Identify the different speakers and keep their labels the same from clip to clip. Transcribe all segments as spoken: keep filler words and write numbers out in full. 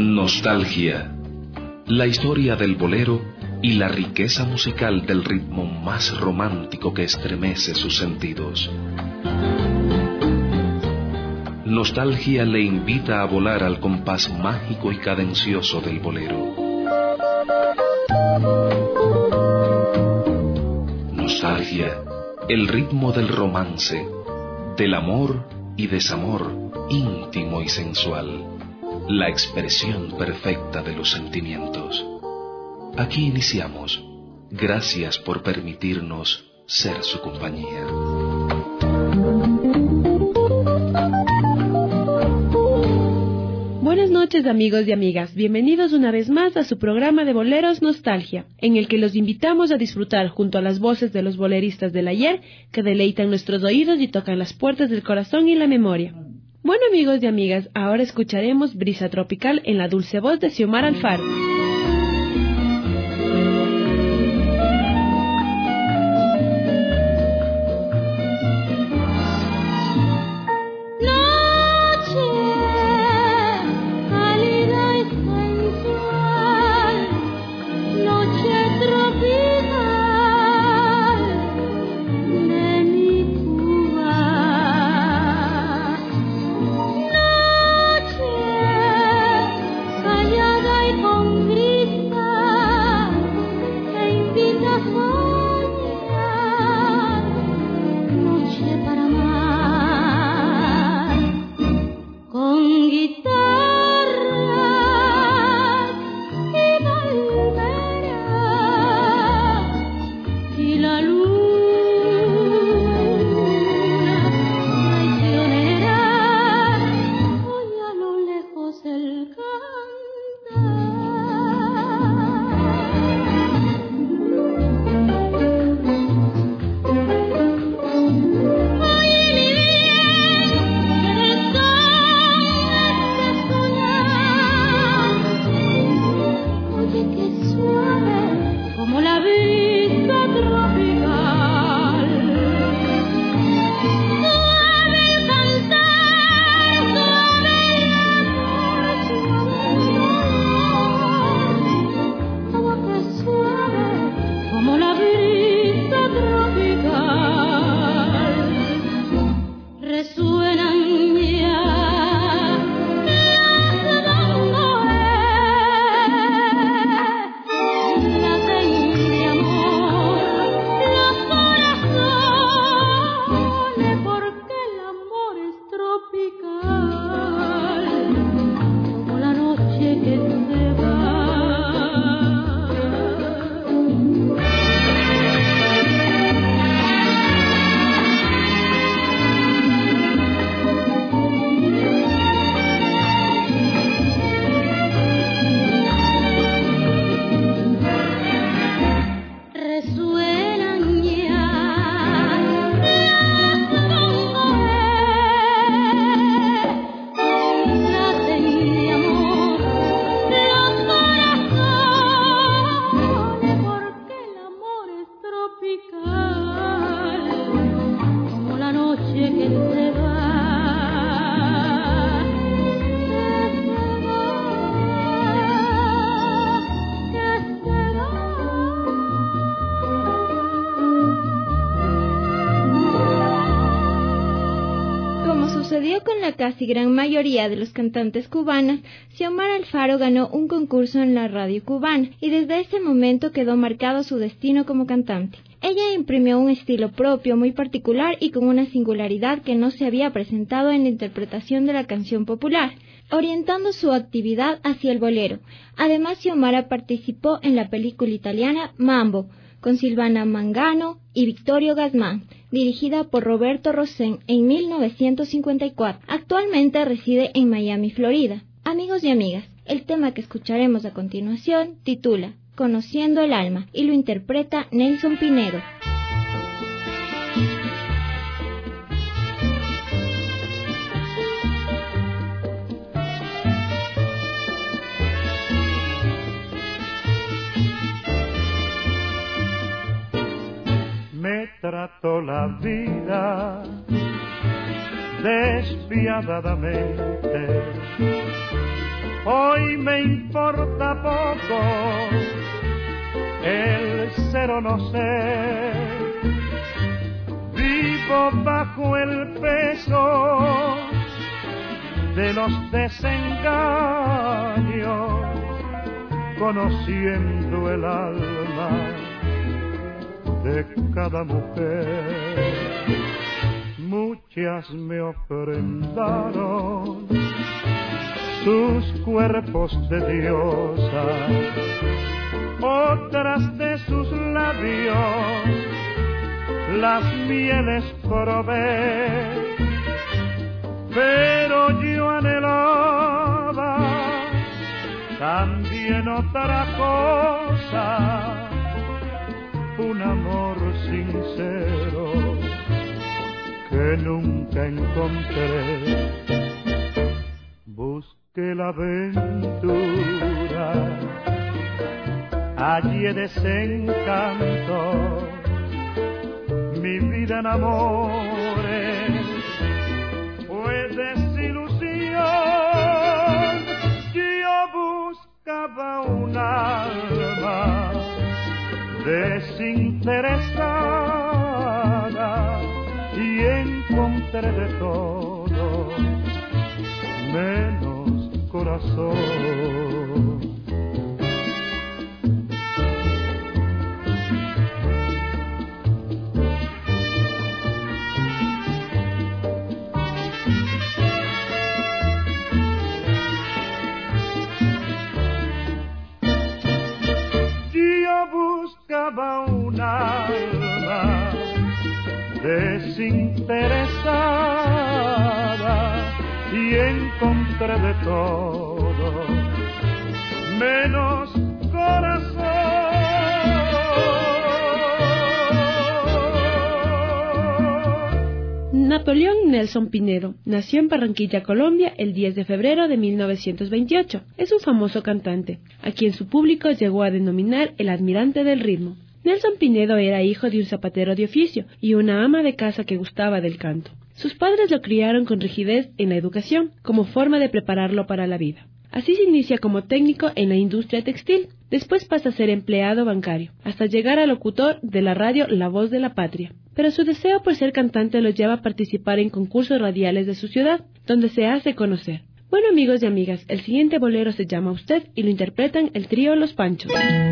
Speaker 1: Nostalgia, la historia del bolero y la riqueza musical del ritmo más romántico que estremece sus sentidos. Nostalgia le invita a volar al compás mágico y cadencioso del bolero. Nostalgia, el ritmo del romance, del amor y desamor, íntimo y sensual, la expresión perfecta de los sentimientos. Aquí iniciamos. Gracias por permitirnos ser su compañía.
Speaker 2: Buenas noches, amigos y amigas. Bienvenidos una vez más a su programa de Boleros Nostalgia, en el que los invitamos a disfrutar junto a las voces de los boleristas del ayer que deleitan nuestros oídos y tocan las puertas del corazón y la memoria. Bueno, amigos y amigas, ahora escucharemos Brisa Tropical en la dulce voz de Xiomara Alfaro.
Speaker 3: Casi gran mayoría de los cantantes cubanas, Xiomara Alfaro ganó un concurso en la radio cubana y desde ese momento quedó marcado su destino como cantante. Ella imprimió un estilo propio muy particular y con una singularidad que no se había presentado en la interpretación de la canción popular, orientando su actividad hacia el bolero. Además, Xiomara participó en la película italiana Mambo, con Silvana Mangano y Vittorio Gassman, dirigida por Roberto Rossén en mil novecientos cincuenta y cuatro. Actualmente reside en Miami, Florida. Amigos y amigas, el tema que escucharemos a continuación titula Conociendo el alma y lo interpreta Nelson Pinedo.
Speaker 4: Me trató la vida despiadadamente, Hoy me importa poco el ser o no ser. Vivo bajo el peso de los desengaños, conociendo el alma de cada mujer. Muchas me ofrendaron sus cuerpos de diosa, otras de sus labios las mieles probé, pero yo anhelaba también otra cosa, un amor sincero que nunca encontré. Busqué la aventura, hallé desencanto, mi vida en amores fue desilusión. Yo buscaba un alma desinteresada y encontré de todo menos corazón. Yo buscaba un alma desinteresada y encontré de todo menos corazón.
Speaker 2: Napoleón Nelson Pinedo nació en Barranquilla, Colombia, el diez de febrero de mil novecientos veintiocho. Es un famoso cantante, a quien su público llegó a denominar el admirante del ritmo. Nelson Pinedo era hijo de un zapatero de oficio y una ama de casa que gustaba del canto. Sus padres lo criaron con rigidez en la educación, como forma de prepararlo para la vida. Así se inicia como técnico en la industria textil, después pasa a ser empleado bancario, hasta llegar a locutor de la radio La Voz de la Patria. Pero su deseo por ser cantante lo lleva a participar en concursos radiales de su ciudad, donde se hace conocer. Bueno, amigos y amigas, el siguiente bolero se llama Usted y lo interpretan el trío Los Panchos.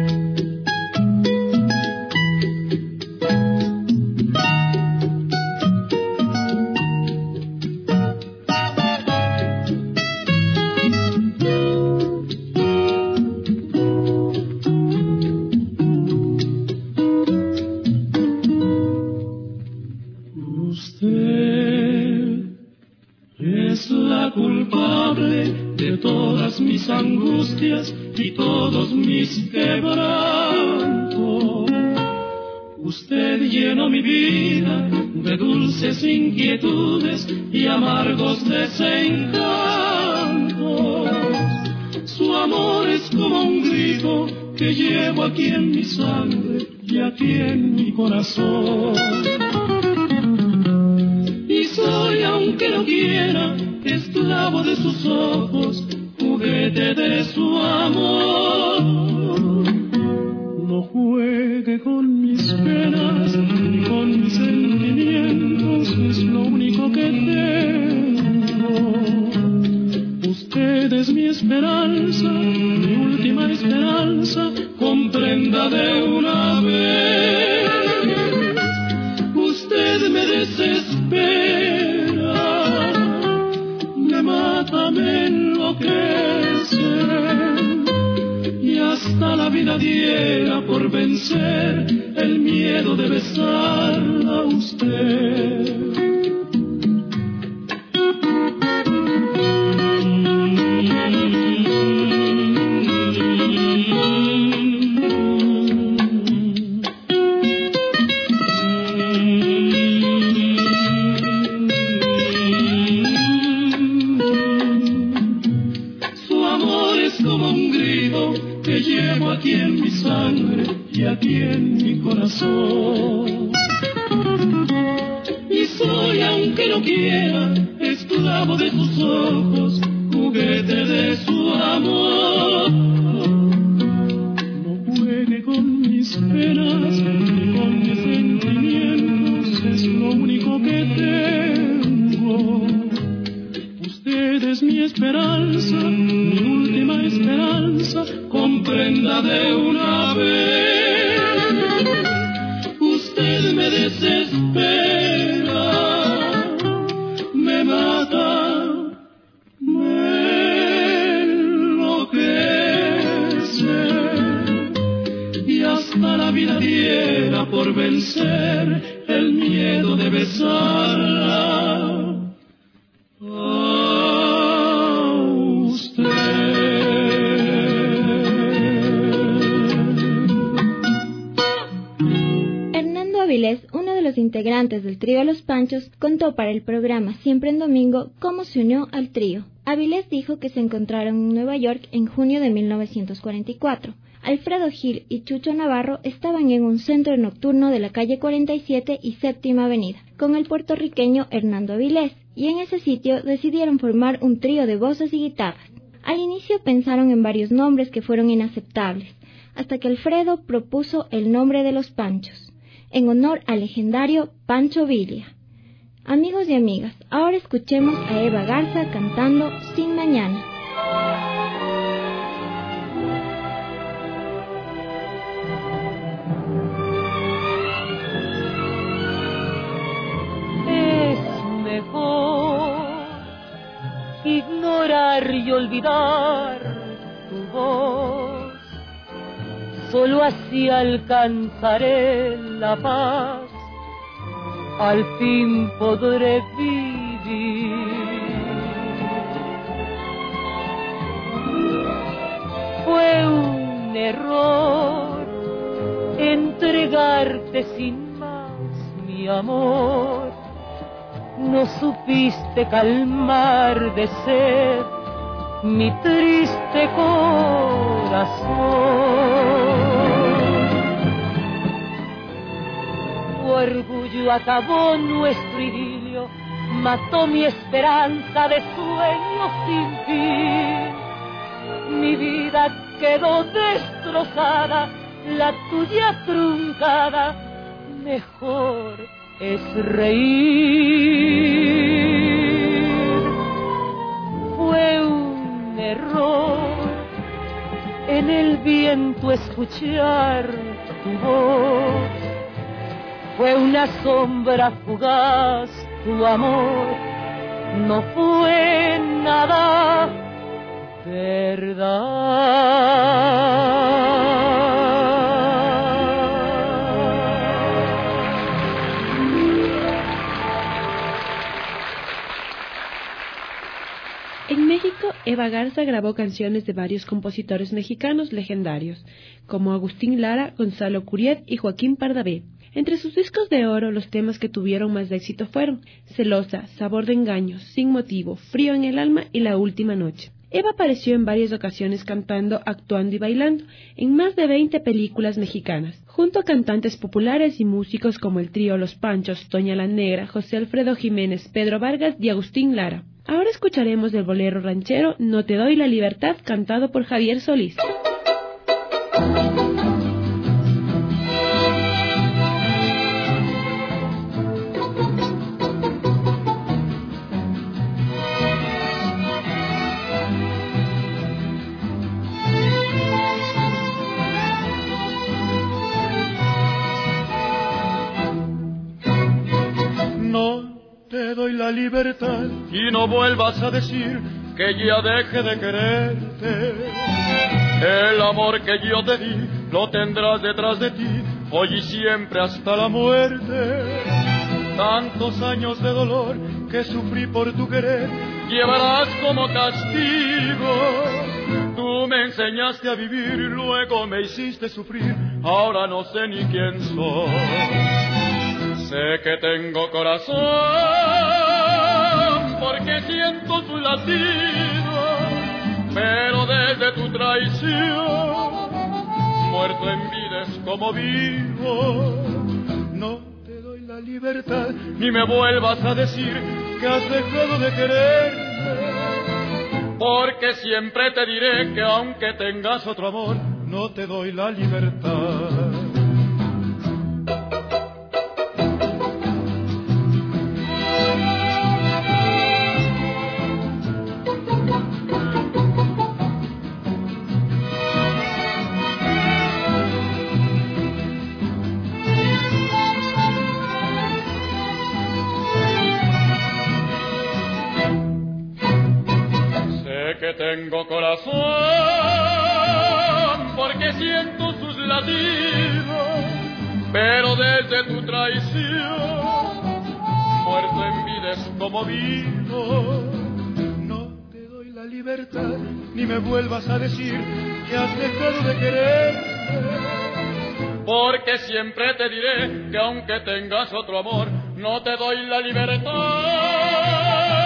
Speaker 5: Mis angustias y todos mis quebrantos. Usted llenó mi vida de dulces inquietudes y amargos desencantos. Su amor es como un grito que llevo aquí en mi sangre y aquí en mi corazón. Y soy, aunque no quiera, esclavo de sus ojos, juguete de su amor. No juegue con mis penas ni con mis sentimientos, es lo único que tengo. Usted es mi esperanza, mi última esperanza, comprenda de una vez. Usted me desespera, me mata, me enloquece, y hasta la vida diera por vencer el miedo de besarla a usted. Aquí en mi sangre y aquí en mi corazón. Y soy, aunque no quiera, esclavo de tus ojos, juguete de su amor. No juegue con mis penas ni con mis sentimientos, es lo único que tengo. Usted es mi esperanza, mi última esperanza, comprenda de una vez. Usted me desespera, me mata, me enloquece, y hasta la vida diera por vencer el miedo de besarla.
Speaker 3: Avilés, uno de los integrantes del trío Los Panchos, contó para el programa Siempre en Domingo cómo se unió al trío. Avilés dijo que se encontraron en Nueva York en junio de mil novecientos cuarenta y cuatro. Alfredo Gil y Chucho Navarro estaban en un centro nocturno de la calle cuarenta y siete y Séptima Avenida, con el puertorriqueño Hernando Avilés, y en ese sitio decidieron formar un trío de voces y guitarras. Al inicio pensaron en varios nombres que fueron inaceptables, hasta que Alfredo propuso el nombre de Los Panchos, en honor al legendario Pancho Villa. Amigos y amigas, ahora escuchemos a Eva Garza cantando Sin Mañana.
Speaker 6: Es mejor ignorar y olvidar tu voz. Solo así alcanzaré la paz, al fin podré vivir. Fue un error entregarte sin más mi amor. No supiste calmar de sed mi triste corazón. Tu orgullo acabó nuestro idilio, mató mi esperanza de sueños sin fin. Mi vida quedó destrozada, la tuya truncada, mejor es reír. Fue un error en el viento escuchar tu voz. Fue una sombra fugaz tu amor, no fue nada verdad.
Speaker 2: En México, Eva Garza grabó canciones de varios compositores mexicanos legendarios, como Agustín Lara, Gonzalo Curiel y Joaquín Pardavé. Entre sus discos de oro, los temas que tuvieron más éxito fueron Celosa, Sabor de Engaño, Sin Motivo, Frío en el Alma y La Última Noche. Eva apareció en varias ocasiones cantando, actuando y bailando en más de veinte películas mexicanas, junto a cantantes populares y músicos como el trío Los Panchos, Toña la Negra, José Alfredo Jiménez, Pedro Vargas y Agustín Lara. Ahora escucharemos el bolero ranchero No te doy la libertad, cantado por Javier Solís.
Speaker 5: La libertad y no vuelvas a decir que ya deje de quererte. El amor que yo te di lo tendrás detrás de ti hoy y siempre hasta la muerte. Tantos años de dolor que sufrí por tu querer llevarás como castigo. Tú me enseñaste a vivir, luego me hiciste sufrir, ahora no sé ni quién soy. Sé que tengo corazón porque siento su latido, pero desde tu traición, muerto en vida es como vivo. No te doy la libertad, ni me vuelvas a decir que has dejado de quererme, porque siempre te diré que aunque tengas otro amor, no te doy la libertad. Que tengo corazón porque siento sus latidos, pero desde tu traición muerto en vida es como vivo. No te doy la libertad ni me vuelvas a decir que has dejado de quererme, porque siempre te diré que aunque tengas otro amor, no te doy la libertad.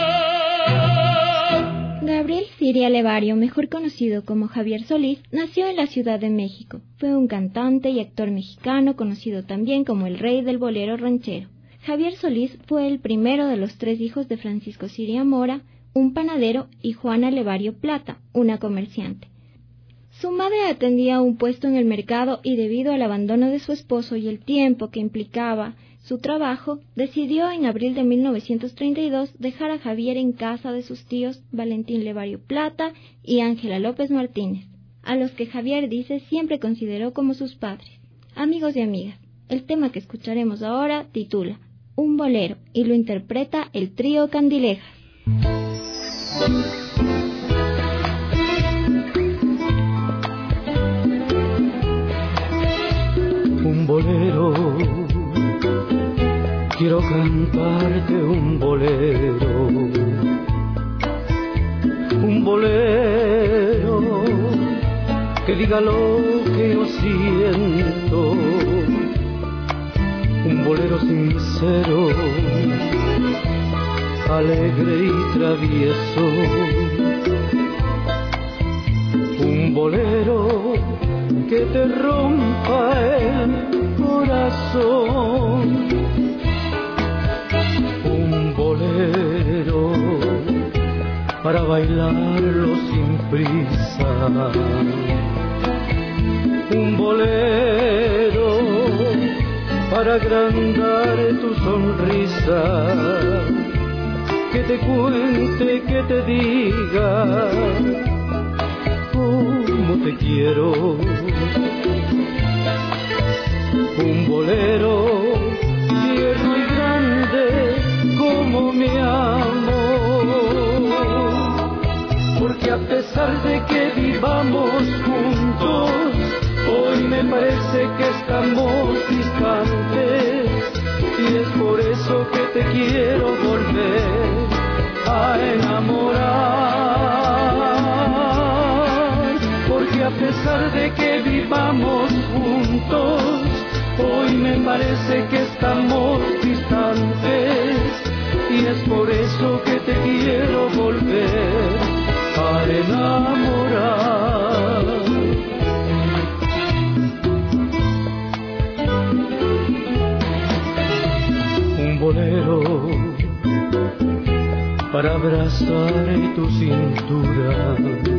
Speaker 3: Gabriel Siria Levario, mejor conocido como Javier Solís, nació en la Ciudad de México. Fue un cantante y actor mexicano conocido también como el rey del bolero ranchero. Javier Solís fue el primero de los tres hijos de Francisco Siria Mora, un panadero, y Juana Levario Plata, una comerciante. Su madre atendía un puesto en el mercado y debido al abandono de su esposo y el tiempo que implicaba su trabajo, decidió en abril de mil novecientos treinta y dos dejar a Javier en casa de sus tíos Valentín Levario Plata y Ángela López Martínez, a los que Javier dice siempre consideró como sus padres. Amigos y amigas, el tema que escucharemos ahora titula Un bolero y lo interpreta el trío Candilejas.
Speaker 7: Un bolero, quiero cantarte un bolero, un bolero que diga lo que yo siento, un bolero sincero, alegre y travieso, un bolero que te rompa el corazón, un bolero para bailarlo sin prisa, un bolero para agrandar tu sonrisa, que te cuente, que te diga cómo te quiero, un bolero tierno y grande como mi amor, porque a pesar de que vivamos juntos, hoy me parece que estamos distantes, y es por eso que te quiero volver a enamorar, porque a pesar de que vivamos juntos, hoy me parece que estamos distantes, y es por eso que te quiero volver a enamorar. Un bolero para abrazar tu cintura,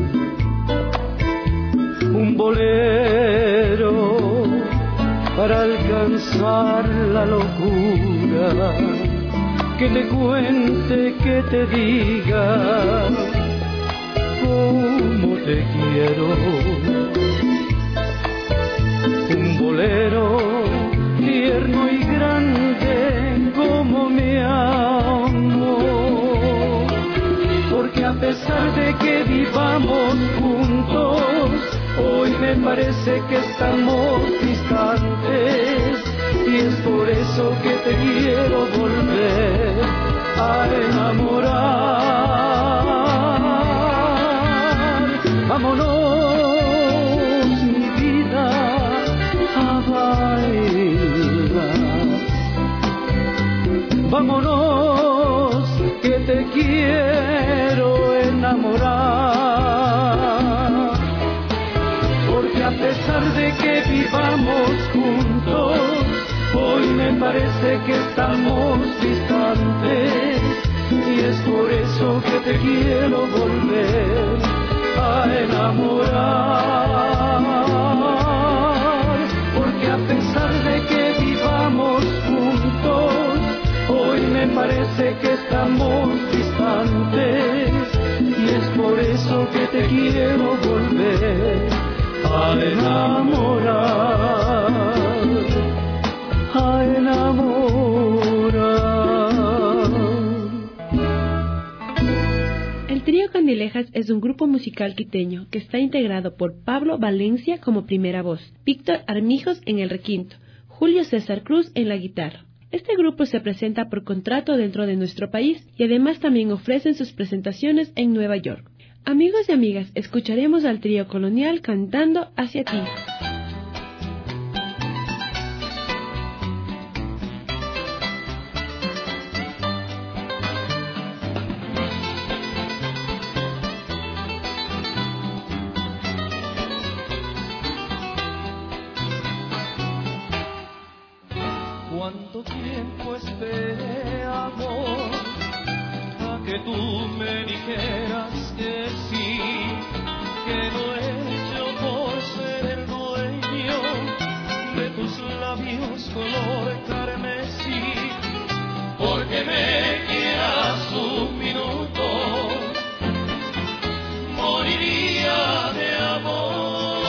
Speaker 7: un bolero para alcanzar la locura, que te cuente, que te diga cómo te quiero, un bolero tierno y grande como mi amor, porque a pesar de que vivamos juntos, hoy me parece que estamos distantes, y es por eso que te quiero volver a enamorar. Vámonos, mi vida, a bailar. Vámonos, que te quiero enamorar. Porque a pesar de que vivamos juntos, hoy me parece que estamos distantes, y es por eso que te quiero volver a enamorar, porque a pesar de que vivamos juntos, hoy me parece que estamos distantes, y es por eso que te quiero volver a enamorar, a enamorar.
Speaker 2: El Trío Candilejas es un grupo musical quiteño que está integrado por Pablo Valencia como primera voz, Víctor Armijos en el requinto, Julio César Cruz en la guitarra. Este grupo se presenta por contrato dentro de nuestro país y además también ofrecen sus presentaciones en Nueva York. Amigos y amigas, escucharemos al Trío Colonial cantando Hacia ti.
Speaker 8: ¿Cuánto tiempo esperé, amor, a que tú me dijeras que sí, que lo he hecho por ser el dueño de tus labios color carmesí, porque me quieras un minuto, moriría de amor.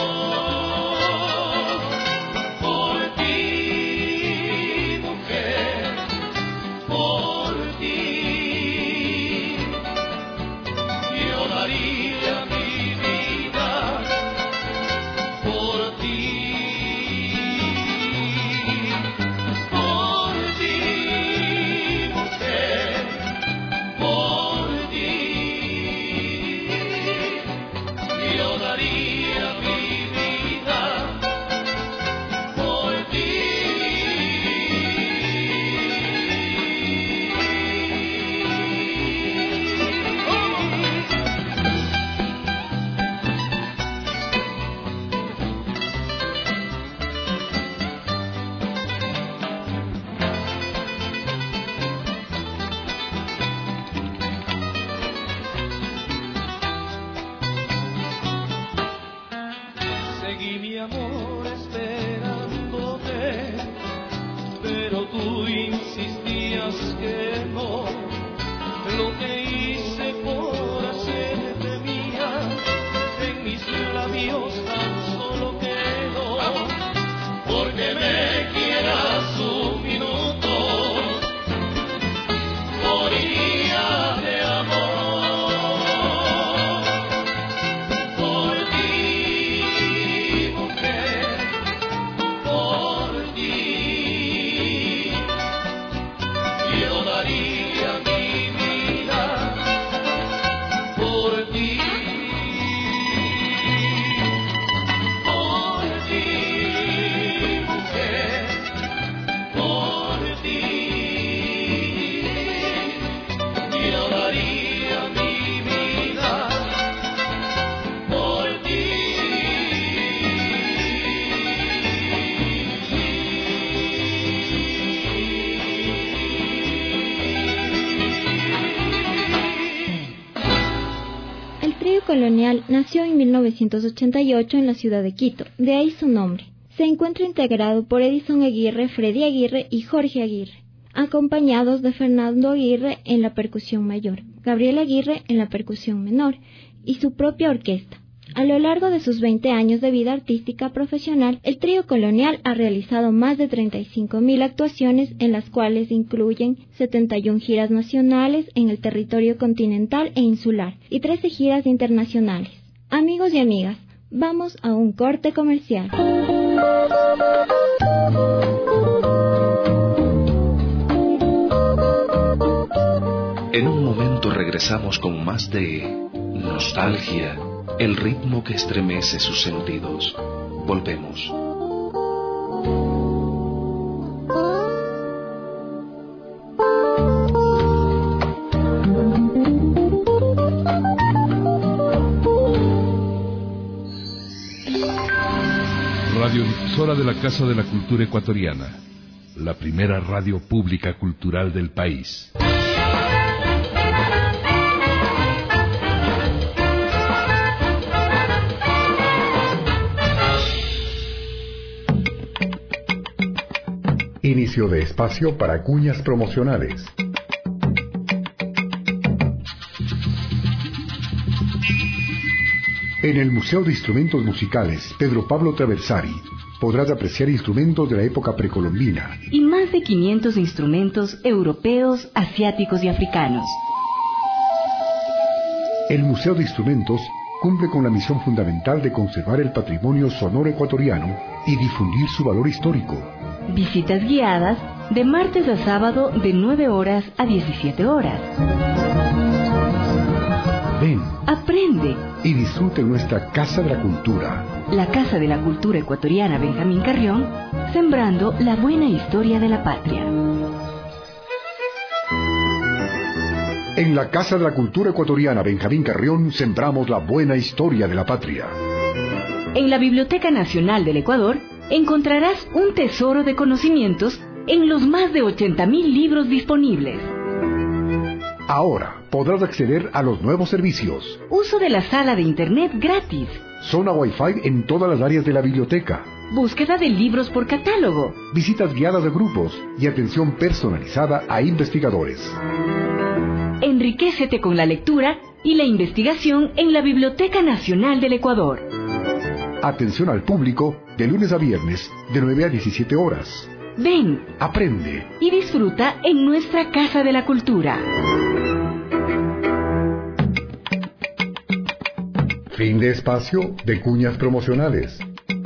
Speaker 3: Colonial nació en mil novecientos ochenta y ocho en la ciudad de Quito, de ahí su nombre. Se encuentra integrado por Edison Aguirre, Freddy Aguirre y Jorge Aguirre, acompañados de Fernando Aguirre en la percusión mayor, Gabriel Aguirre en la percusión menor y su propia orquesta. A lo largo de sus veinte años de vida artística profesional, el Trío Colonial ha realizado más de treinta y cinco mil actuaciones, en las cuales incluyen setenta y una giras nacionales en el territorio continental e insular y trece giras internacionales. Amigos y amigas, vamos a un corte comercial.
Speaker 1: En un momento regresamos con más de Nostalgia, el ritmo que estremece sus sentidos. Volvemos.
Speaker 9: Radiodifusora de la Casa de la Cultura Ecuatoriana, la primera radio pública cultural del país.
Speaker 10: inicio de espacio para cuñas promocionales. En el Museo de Instrumentos Musicales Pedro Pablo Traversari podrás apreciar instrumentos de la época precolombina
Speaker 11: y más de quinientos instrumentos europeos, asiáticos y africanos.
Speaker 10: El Museo de Instrumentos cumple con la misión fundamental de conservar el patrimonio sonoro ecuatoriano y difundir su valor histórico.
Speaker 11: Visitas guiadas de martes a sábado de nueve horas a diecisiete horas.
Speaker 10: Ven,
Speaker 11: aprende
Speaker 10: y disfrute nuestra Casa de la Cultura.
Speaker 11: La Casa de la Cultura Ecuatoriana Benjamín Carrión, sembrando la buena historia de la patria.
Speaker 10: En la Casa de la Cultura Ecuatoriana Benjamín Carrión sembramos la buena historia de la patria.
Speaker 11: En la Biblioteca Nacional del Ecuador encontrarás un tesoro de conocimientos en los más de ochenta mil libros disponibles.
Speaker 10: Ahora podrás acceder a los nuevos servicios.
Speaker 11: Uso de la sala de internet gratis.
Speaker 10: Zona Wi-Fi en todas las áreas de la biblioteca.
Speaker 11: Búsqueda de libros por catálogo.
Speaker 10: Visitas guiadas de grupos y atención personalizada a investigadores.
Speaker 11: Enriquécete con la lectura y la investigación en la Biblioteca Nacional del Ecuador.
Speaker 10: Atención al público de lunes a viernes de nueve a diecisiete horas.
Speaker 11: Ven,
Speaker 10: aprende
Speaker 11: y disfruta en nuestra Casa de la Cultura.
Speaker 10: Fin de espacio de cuñas promocionales.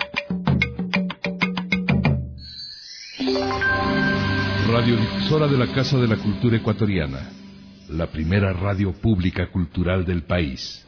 Speaker 9: Radiodifusora de la Casa de la Cultura Ecuatoriana, la primera radio pública cultural del país.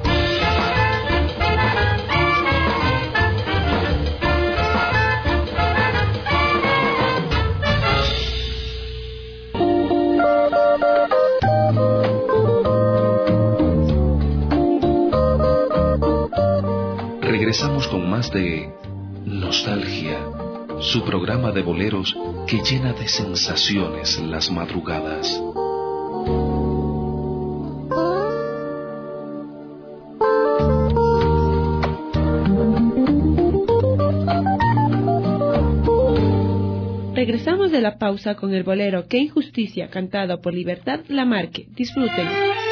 Speaker 1: Regresamos con más de Nostalgia, su programa de boleros que llena de sensaciones las madrugadas.
Speaker 2: Regresamos de la pausa con el bolero Qué injusticia, cantado por Libertad Lamarque. Disfruten.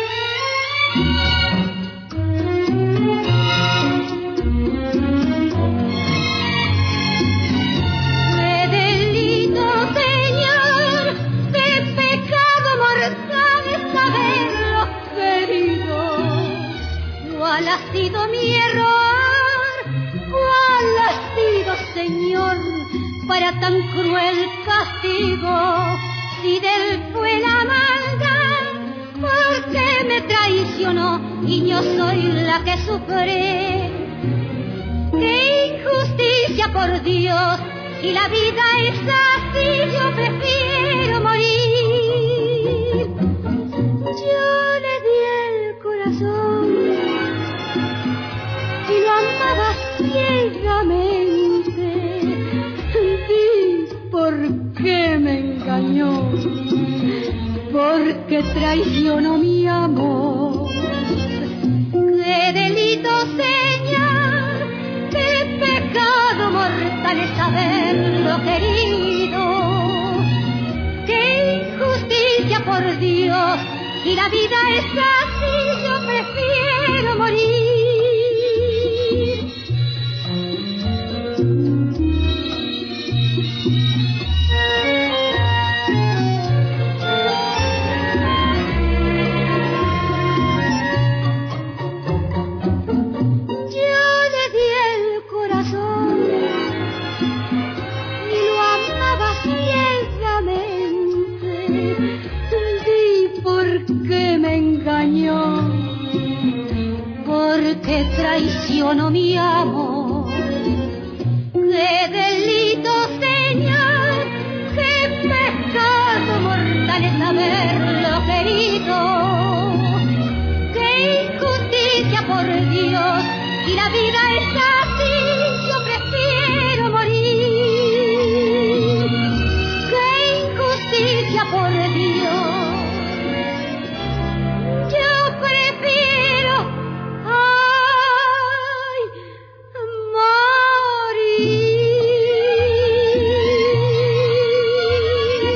Speaker 12: ¿Cuál ha sido mi error? ¿Cuál ha sido, Señor, para tan cruel castigo? Si del fue la maldad, ¿por qué me traicionó y yo soy la que sufre? ¡Qué injusticia, por Dios! Si la vida es así, yo prefiero morir. Yo le di el corazón y lo amaba ciegamente. Vi por qué me engañó, porque traicionó mi amor. Qué delito, Señor, qué pecado mortal es haberlo querido. Qué injusticia, por Dios, si la vida es así, yo prefiero morir. Porque traicionó mi amor. Qué delito, Señor, qué pecado mortal es haberlo querido. Qué injusticia, por Dios, si la vida es así, yo prefiero morir. Qué injusticia, por Dios, yo prefiero ay, morir.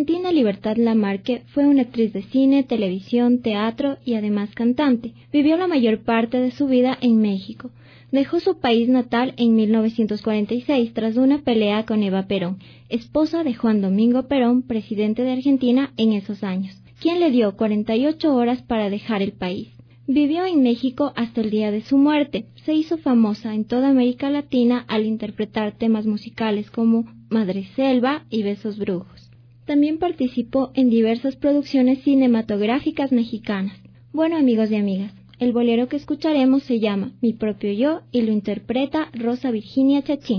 Speaker 3: Valentina Libertad Lamarque fue una actriz de cine, televisión, teatro y además cantante. Vivió la mayor parte de su vida en México. Dejó su país natal en mil novecientos cuarenta y seis tras una pelea con Eva Perón, esposa de Juan Domingo Perón, presidente de Argentina en esos años, quien le dio cuarenta y ocho horas para dejar el país. Vivió en México hasta el día de su muerte. Se hizo famosa en toda América Latina al interpretar temas musicales como Madreselva y Besos Brujos. También participó en diversas producciones cinematográficas mexicanas. Bueno, amigos y amigas, el bolero que escucharemos se llama Mi propio yo y lo interpreta Rosa Virginia Chachín.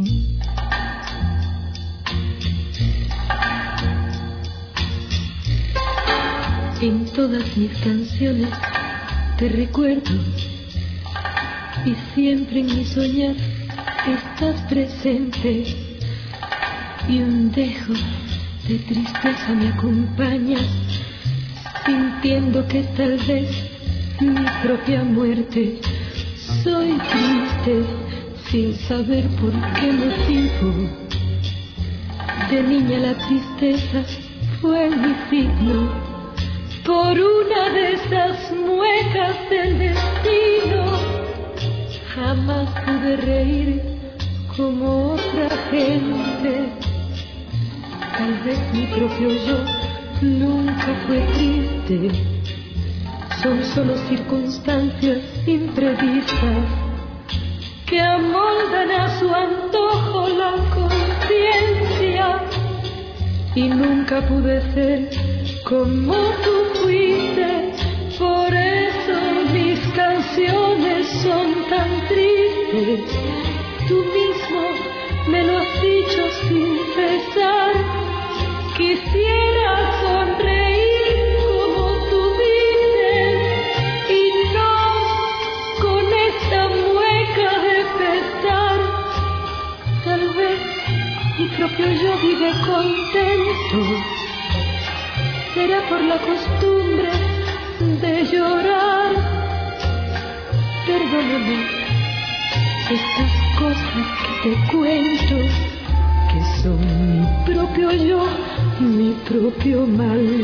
Speaker 13: En todas mis canciones te recuerdo y siempre en mi soñar estás presente y un dejo de tristeza me acompaña, sintiendo que tal vez mi propia muerte. Soy triste sin saber por qué motivo. De niña la tristeza fue mi signo. Por una de esas muecas del destino jamás pude reír como otra gente. Tal vez mi propio yo nunca fue triste. Son solo circunstancias imprevistas que amoldan a su antojo la conciencia. Y nunca pude ser como tú fuiste, por eso mis canciones son tan tristes. Tú mismo me lo has dicho sin cesar. Quisiera sonreír como tú dices y no con esta mueca de pesar. Tal vez mi propio yo vive contento. Será por la costumbre de llorar. Perdóname estas cosas que te cuento, que son mi propio yo, mi propio mal.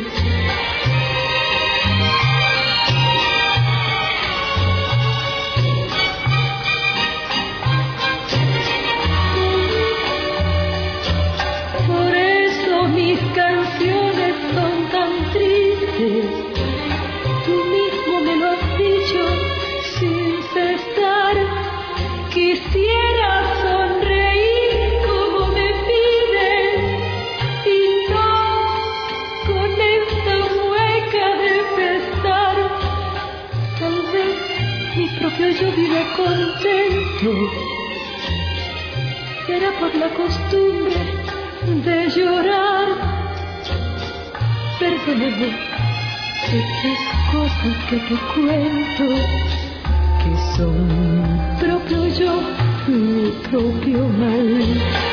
Speaker 13: Por eso mis canciones son tan tristes. Tú mismo me lo has dicho sin cesar. Quisiera sonreír como me pides y no con esta mueca de pesar. Tal vez mi propio yo vive contento. Será por la costumbre de llorar. Perdóname estas cosas que te cuento, que son mi propio yo, mi propio mal.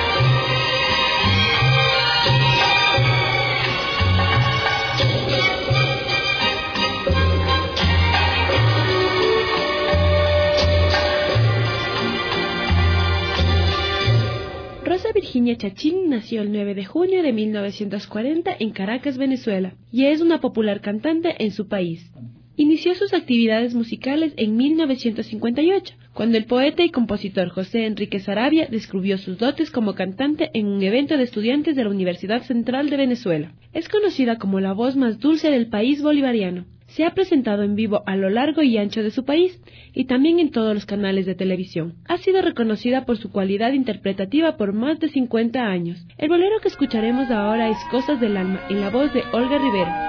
Speaker 2: Rosa Virginia Chachín nació el nueve de junio de mil novecientos cuarenta en Caracas, Venezuela, y es una popular cantante en su país. Inició sus actividades musicales en mil novecientos cincuenta y ocho, cuando el poeta y compositor José Enrique Saravia descubrió sus dotes como cantante en un evento de estudiantes de la Universidad Central de Venezuela. Es conocida como la voz más dulce del país bolivariano. Se ha presentado en vivo a lo largo y ancho de su país y también en todos los canales de televisión. Ha sido reconocida por su cualidad interpretativa por más de cincuenta años. El bolero que escucharemos ahora es Cosas del Alma, en la voz de Olga Rivero.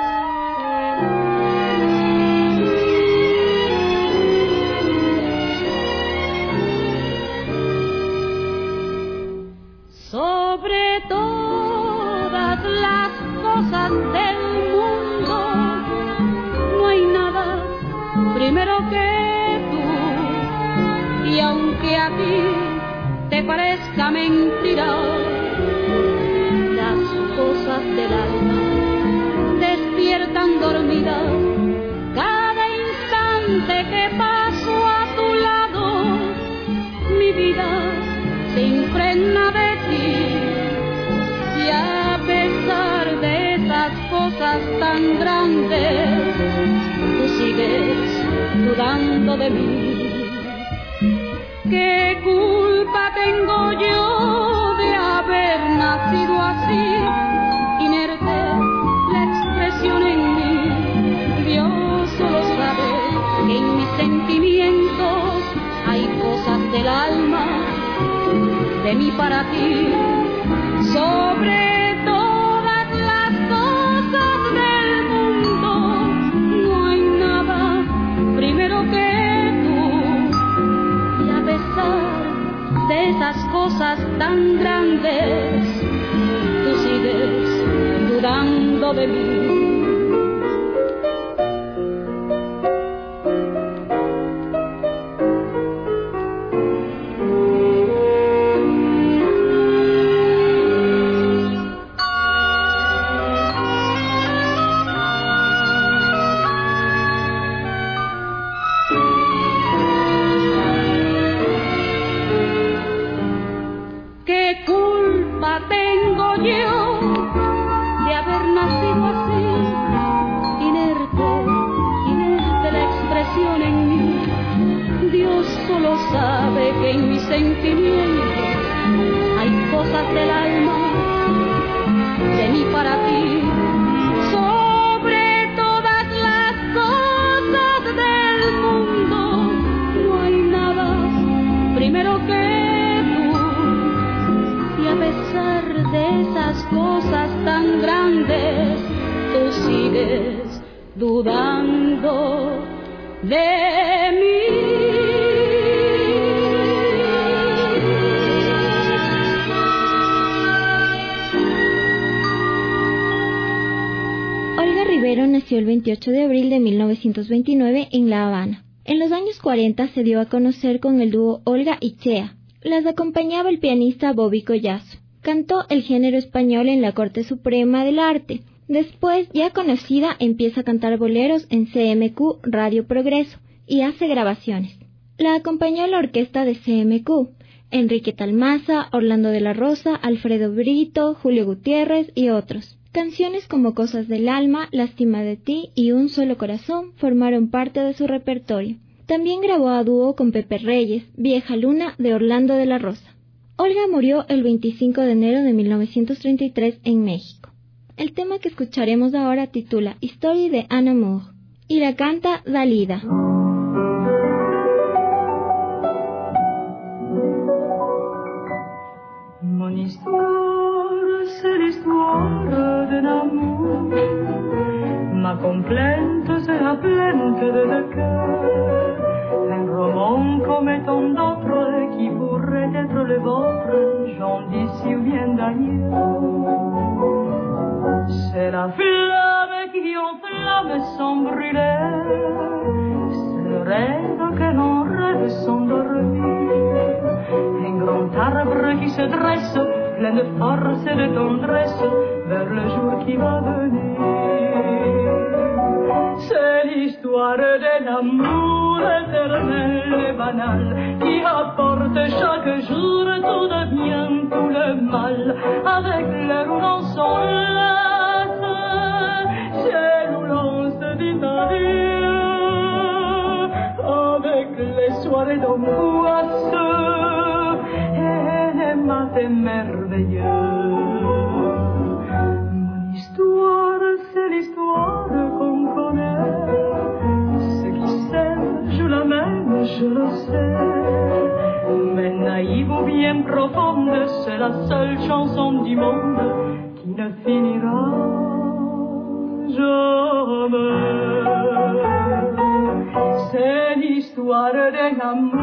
Speaker 12: Sobre todas las cosas del mundo no hay nada primero que tú, y aunque a ti te parezca mentira, las cosas del alma despiertan dormidas cada instante que paso a tu lado. Mi vida se impregna de ti, y a pesar de esas cosas tan grandes, tú sigues dudando de mí. ¿Qué culpa tengo yo de haber nacido así? Inerte la expresión en mí. Dios solo sabe que en mis sentimientos hay cosas del alma, de mí para ti, sobre todas las cosas del mundo. No hay nada primero que tú, y a pesar de esas cosas tan grandes, tú sigues dudando de mí.
Speaker 13: Dudando de mí.
Speaker 3: Olga Rivero nació el veintiocho de abril de mil novecientos veintinueve en La Habana. En los años cuarenta se dio a conocer con el dúo Olga y Chea. Las acompañaba el pianista Bobby Collazo. Cantó el género español en la Corte Suprema del Arte. Después, ya conocida, empieza a cantar boleros en C M Q Radio Progreso y hace grabaciones. La acompañó la orquesta de C M Q, Enrique Talmaza, Orlando de la Rosa, Alfredo Brito, Julio Gutiérrez y otros. Canciones como Cosas del Alma, Lástima de ti y Un Solo Corazón formaron parte de su repertorio. También grabó a dúo con Pepe Reyes, Vieja Luna de Orlando de la Rosa. Olga murió el veinticinco de enero de mil novecientos treinta y tres en México. El tema que escucharemos ahora titula Historia de un amour y la canta Dalida.
Speaker 13: Mon histoire, c'est l'histoire d'un amour. Ma complainte, c'est la plainte de deux cœurs. Un roman comme tant d'autres qui pourrait être le vôtre, j'en dis si bien d'ailleurs. C'est la flamme qui enflamme sans brûler, c'est le rêve que l'on rêve sans dormir. Un grand arbre qui se dresse, plein de force et de tendresse, vers le jour qui va venir. C'est l'histoire d'un amour éternel et banal, qui apporte chaque jour tout le bien, tout le mal, avec l'air où l'on s'enlace, ciel où l'on se dit adieu, avec les soirées d'angoisse et les matins merveilleux. Mon histoire, c'est l'histoire qu'on connaît. Ceux qui s'aiment jouent la même, je le sais. Mais naïve ou bien profonde, c'est la seule chanson du monde qui ne finira jamais. C'est l'histoire d'un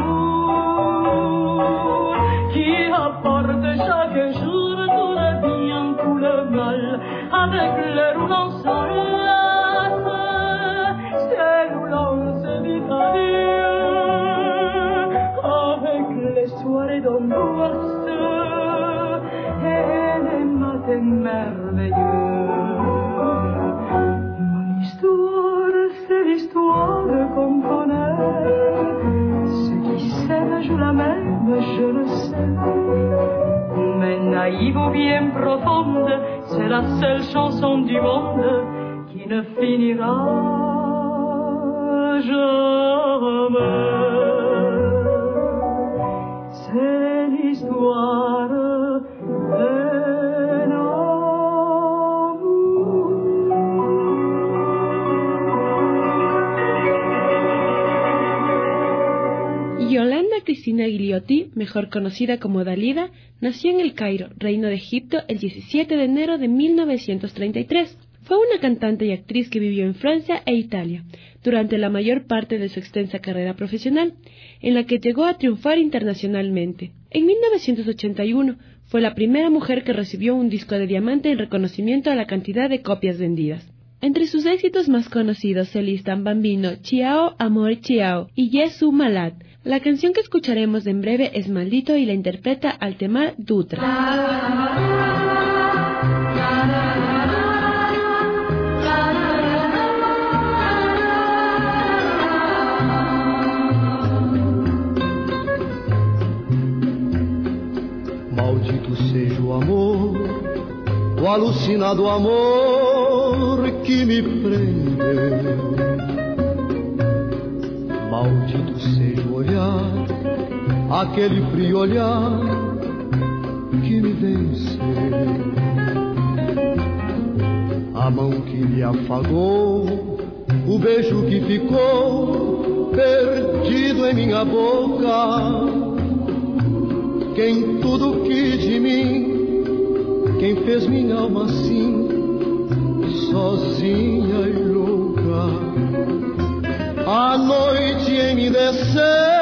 Speaker 13: amour qui apporte chaque jour tout le bien, tout le mal, avec l'air où l'on s'enlace, c'est où l'on se dit adieu, avec les soirées d'angoisse et les matins merveilleux. Mon histoire, c'est l'histoire qu'on connaît. Ceux qui s'aiment jouent la même, je le sais. Mais naïve ou bien profonde, C'est la seule chanson du monde qui ne finira jamais. C'est l'histoire d'un amour.
Speaker 2: Yolanda Cristina Gigliotti, mejor conocida como Dalida, nació en El Cairo, Reino de Egipto, el diecisiete de enero de mil novecientos treinta y tres. Fue una cantante y actriz que vivió en Francia e Italia durante la mayor parte de su extensa carrera profesional, en la que llegó a triunfar internacionalmente. En mil novecientos ochenta y uno fue la primera mujer que recibió un disco de diamante en reconocimiento a la cantidad de copias vendidas. Entre sus éxitos más conocidos se listan Bambino, Ciao, Amor, Ciao y Jesu Malad. La canción que escucharemos en breve es Maldito y la interpreta Altemar Dutra.
Speaker 14: Maldito seja o amor, o alucinado amor que me prendeu. Maldito seja o olhar, aquele frio olhar que me venceu. A mão que me afagou, o beijo que ficou perdido em minha boca. Quem tudo quis de mim, quem fez minha alma assim, sozinha e louca. A noite em me desceu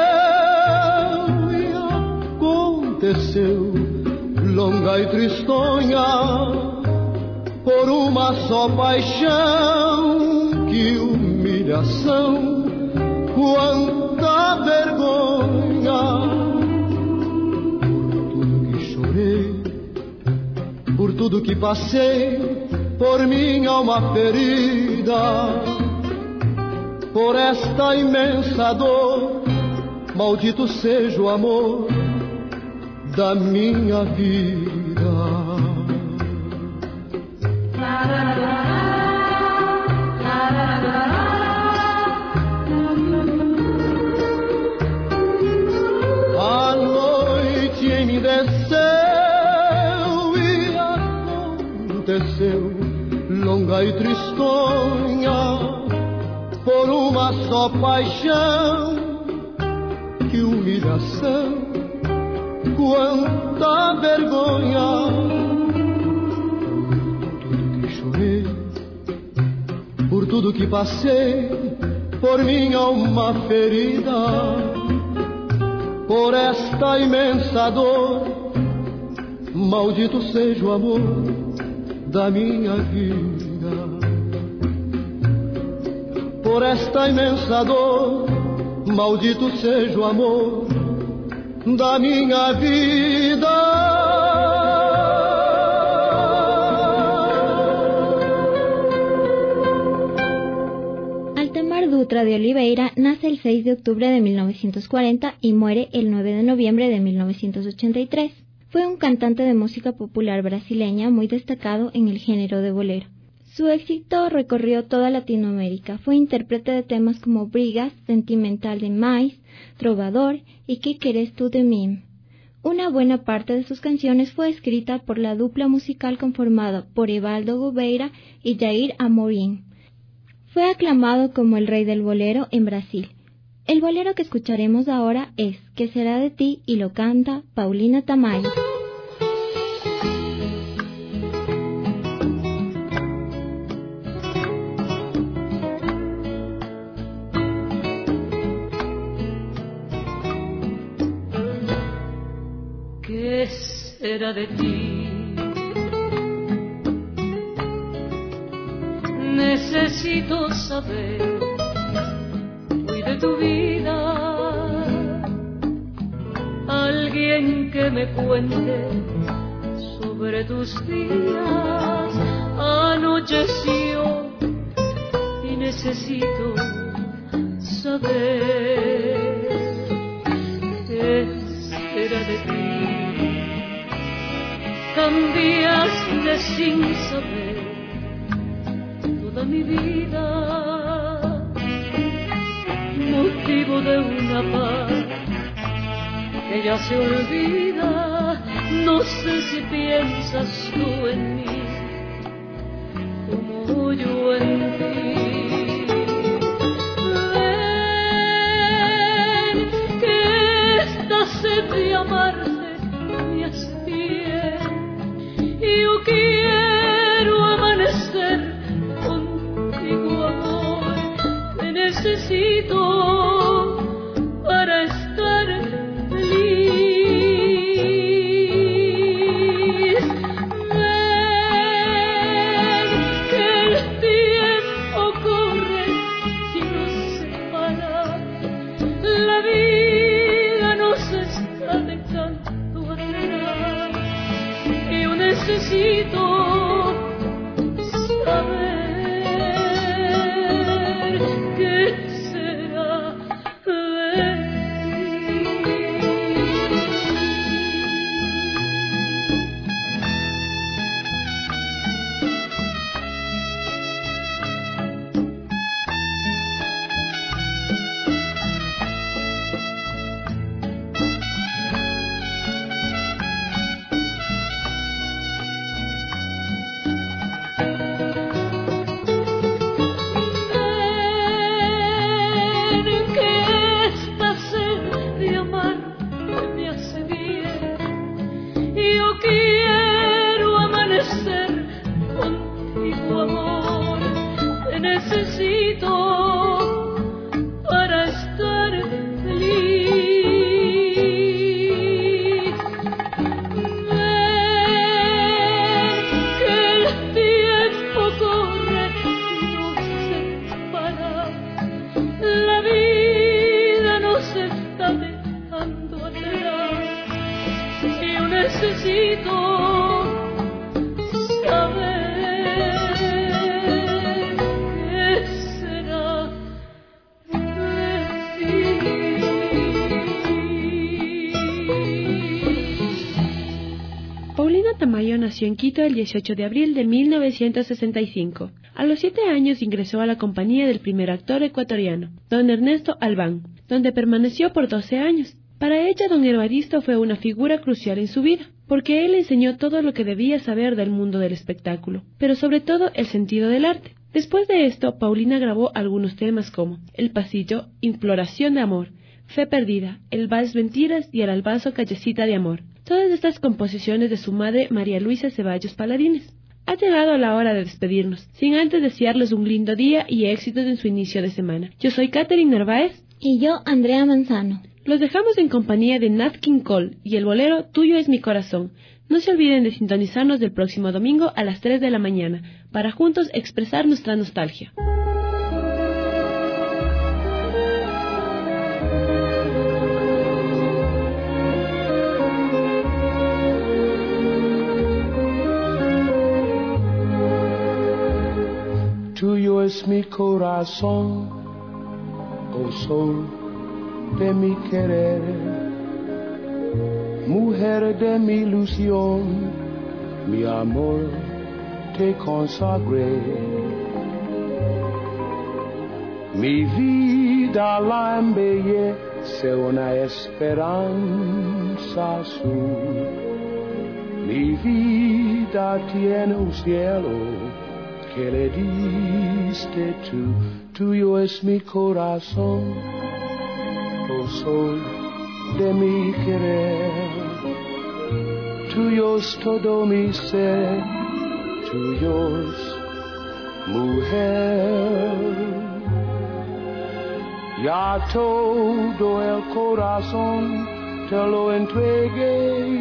Speaker 14: e aconteceu, longa e tristonha, por uma só paixão. Que humilhação, quanta vergonha. Por tudo que passei, por minha alma ferida, por esta imensa dor, maldito seja o amor da minha vida. A noite em me desceu, longa e tristonha, por uma só paixão. Que humilhação, quanta vergonha. Por tudo que chorei, por tudo que passei, por minha alma ferida, por esta imensa dor, maldito seja o amor da minha vida. Por esta imensa dor, maldito seja o amor da minha vida.
Speaker 3: Altemar Dutra de Oliveira nace el seis de octubre de mil novecientos cuarenta y muere el nueve de noviembre de mil novecientos ochenta y tres. Fue un cantante de música popular brasileña muy destacado en el género de bolero. Su éxito recorrió toda Latinoamérica. Fue intérprete de temas como Brigas, Sentimental demais, Trovador y ¿Qué querés tú de mí? Una buena parte de sus canciones fue escrita por la dupla musical conformada por Evaldo Gouveia y Jair Amorim. Fue aclamado como el rey del bolero en Brasil. El bolero que escucharemos ahora es ¿Qué será de ti? Y lo canta Paulina Tamayo.
Speaker 6: ¿Qué será de ti? Necesito saber de tu vida, alguien que me cuente sobre tus días. Anocheció y necesito saber qué será de ti. Cambiaste brinde sin saber toda mi vida, motivo de una paz que ya se olvida. No sé si piensas tú en mí como yo en ti. Ven, que esta sed de amarte me hace bien. Yo quiero amanecer contigo, amor. Te necesito para estar feliz. Ven, que el tiempo corre y nos separa. La vida nos está dejando atrás. Yo necesito saber qué será de
Speaker 2: Tamayo nació en Quito el dieciocho de abril de mil novecientos sesenta y cinco. A los siete años ingresó a la compañía del primer actor ecuatoriano, don Ernesto Albán, donde permaneció por doce años. Para ella, don Evaristo fue una figura crucial en su vida, porque él le enseñó todo lo que debía saber del mundo del espectáculo, pero sobre todo el sentido del arte. Después de esto, Paulina grabó algunos temas como El Pasillo, Imploración de Amor, Fe Perdida, El Vals Mentiras y El Albazo Callecita de Amor. Todas estas composiciones de su madre María Luisa Ceballos Paladines. Ha llegado la hora de despedirnos, sin antes desearles un lindo día y éxitos en su inicio de semana. Yo soy Catherine Narváez.
Speaker 3: Y yo, Andrea Manzano.
Speaker 2: Los dejamos en compañía de Nat King Cole y el bolero Tuyo es mi corazón. No se olviden de sintonizarnos el próximo domingo a las tres de la mañana, para juntos expresar nuestra nostalgia.
Speaker 15: Tuyo es mi corazón, oh sol de mi querer, mujer de mi ilusión, mi amor te consagré. Mi vida la embellece una esperanza azul, mi vida tiene un cielo que le diste tú. Tuyo es mi corazón, oh sol de mi querer, tuyo es todo mi ser, tuyo es mujer. Ya todo el corazón te lo entregué,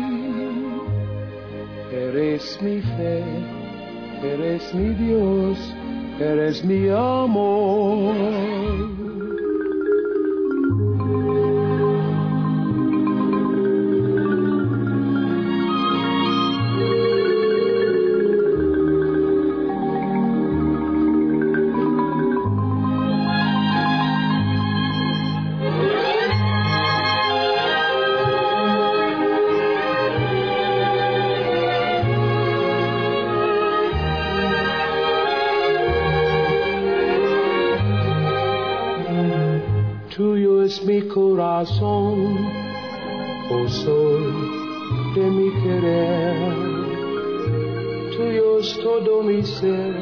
Speaker 15: eres mi fe, eres mi Dios, eres mi amor. eres mi corazón, oh sol de mi querer. Tuyo es todo mi ser,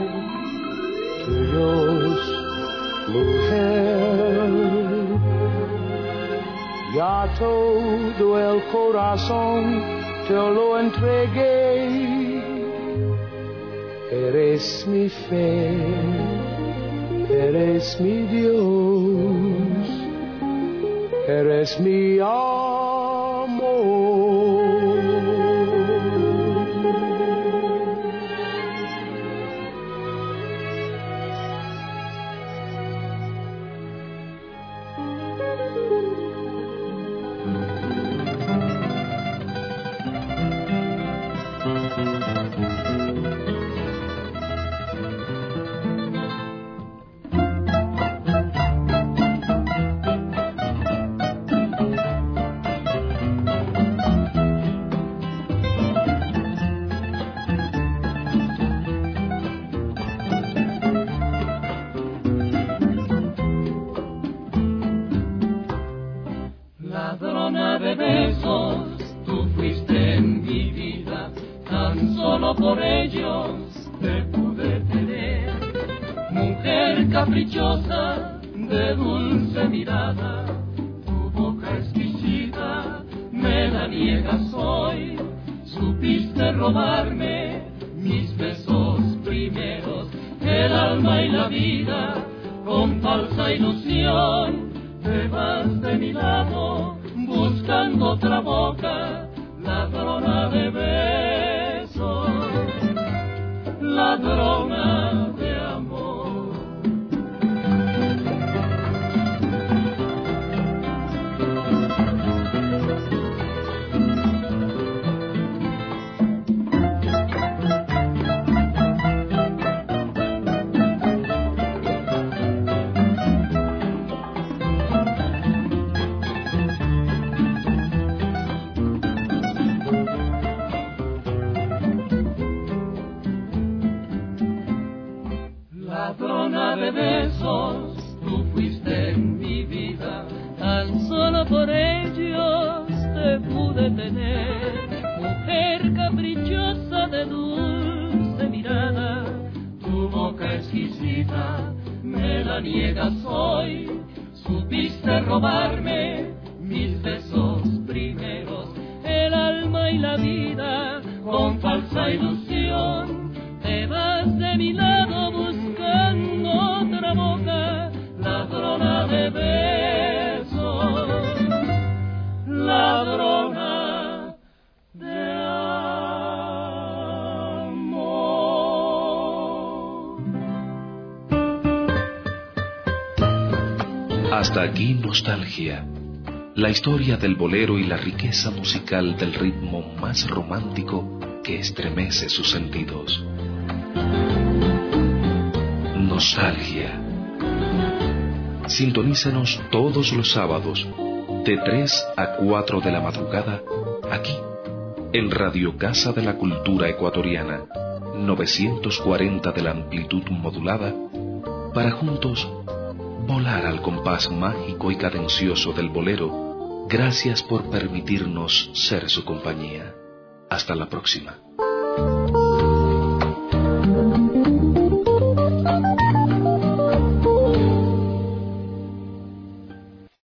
Speaker 15: tuyo es mujer. Ya todo el corazón te lo entregué. Eres mi fe, eres mi Dios, eres mi amor.
Speaker 8: Ladrona de besos, tú fuiste en mi vida, tan solo por ellos te pude tener. Mujer caprichosa, de dulce mirada, tu boca exquisita me la niegas hoy. Supiste robarme mis besos primeros, el alma y la vida, con falsa ilusión. Te vas de mi lado, buscando otra boca, ladrona de besos, ladrona de amor. Ladrona de besos, tú fuiste en mi vida, tan solo por ellos te pude tener. Mujer caprichosa de dulce mirada, tu boca exquisita me la niegas hoy. Supiste robarme mis besos primeros, el alma y la vida, con falsa ilusión. Te vas de mi lado buscando otra boca, ladrona de besos, ladrona de amor.
Speaker 1: Hasta aquí Nostalgia, la historia del bolero y la riqueza musical del ritmo más romántico que estremece sus sentidos. Nostalgia. Sintonízanos todos los sábados de tres a cuatro de la madrugada aquí en Radio Casa de la Cultura Ecuatoriana, novecientos cuarenta de la amplitud modulada, para juntos volar al compás mágico y cadencioso del bolero. Gracias por permitirnos ser su compañía. Hasta la próxima.